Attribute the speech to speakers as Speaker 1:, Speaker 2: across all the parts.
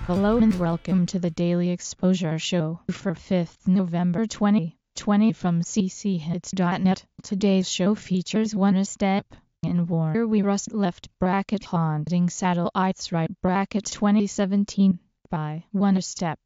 Speaker 1: Hello and welcome to the Daily Exposure Show for 5th November 2020 from cchits.net. Today's show features One Step in War We Rust Left Haunting Satellites Right 2017 by One Step.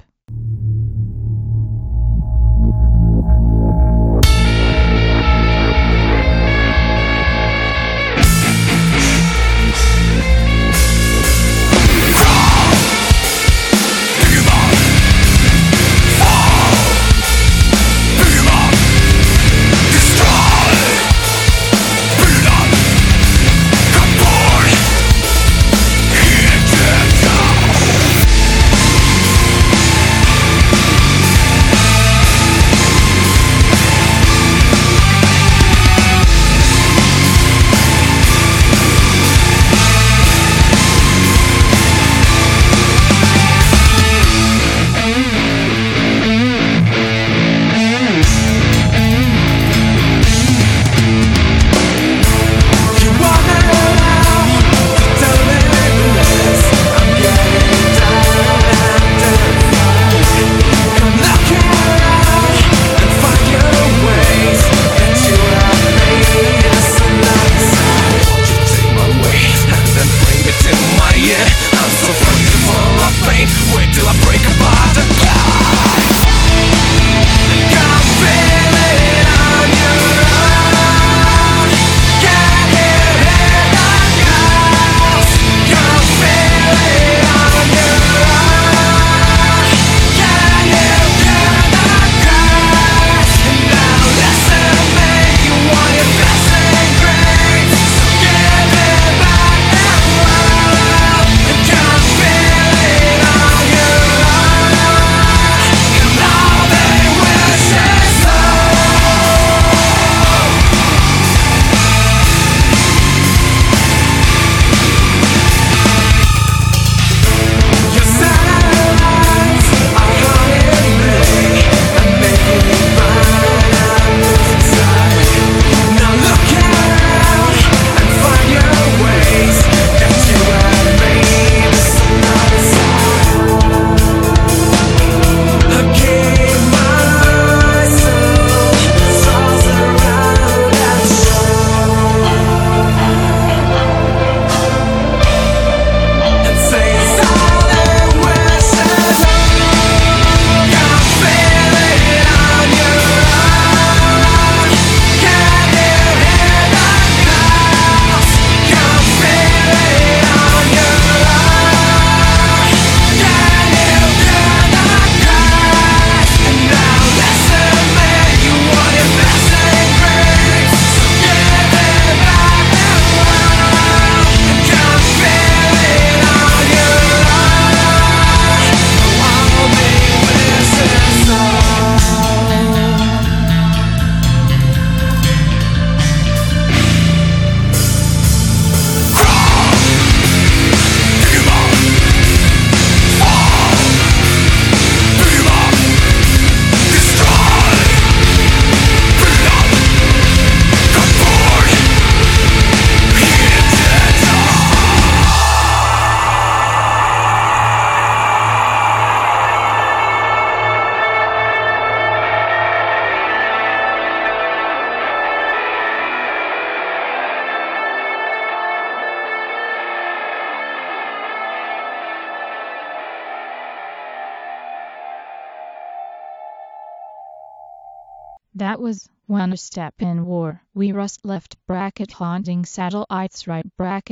Speaker 1: That was One Step in War We Rust Left Haunting Satellites Right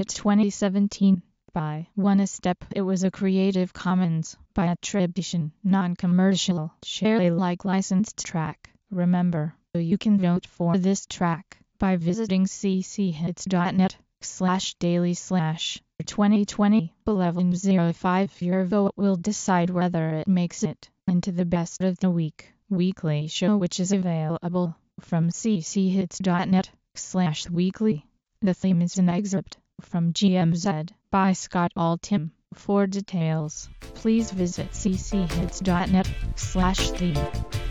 Speaker 1: 2017 by One Step. It was a Creative Commons by attribution, non-commercial, share Alike licensed track. Remember, you can vote for this track by visiting cchits.net/daily/2020 1105. Your vote will decide whether it makes it into the best of the weekly show, which is available from cchits.net/weekly. The theme is an excerpt from GMZ by Scott Altham. For details, please visit cchits.net/theme.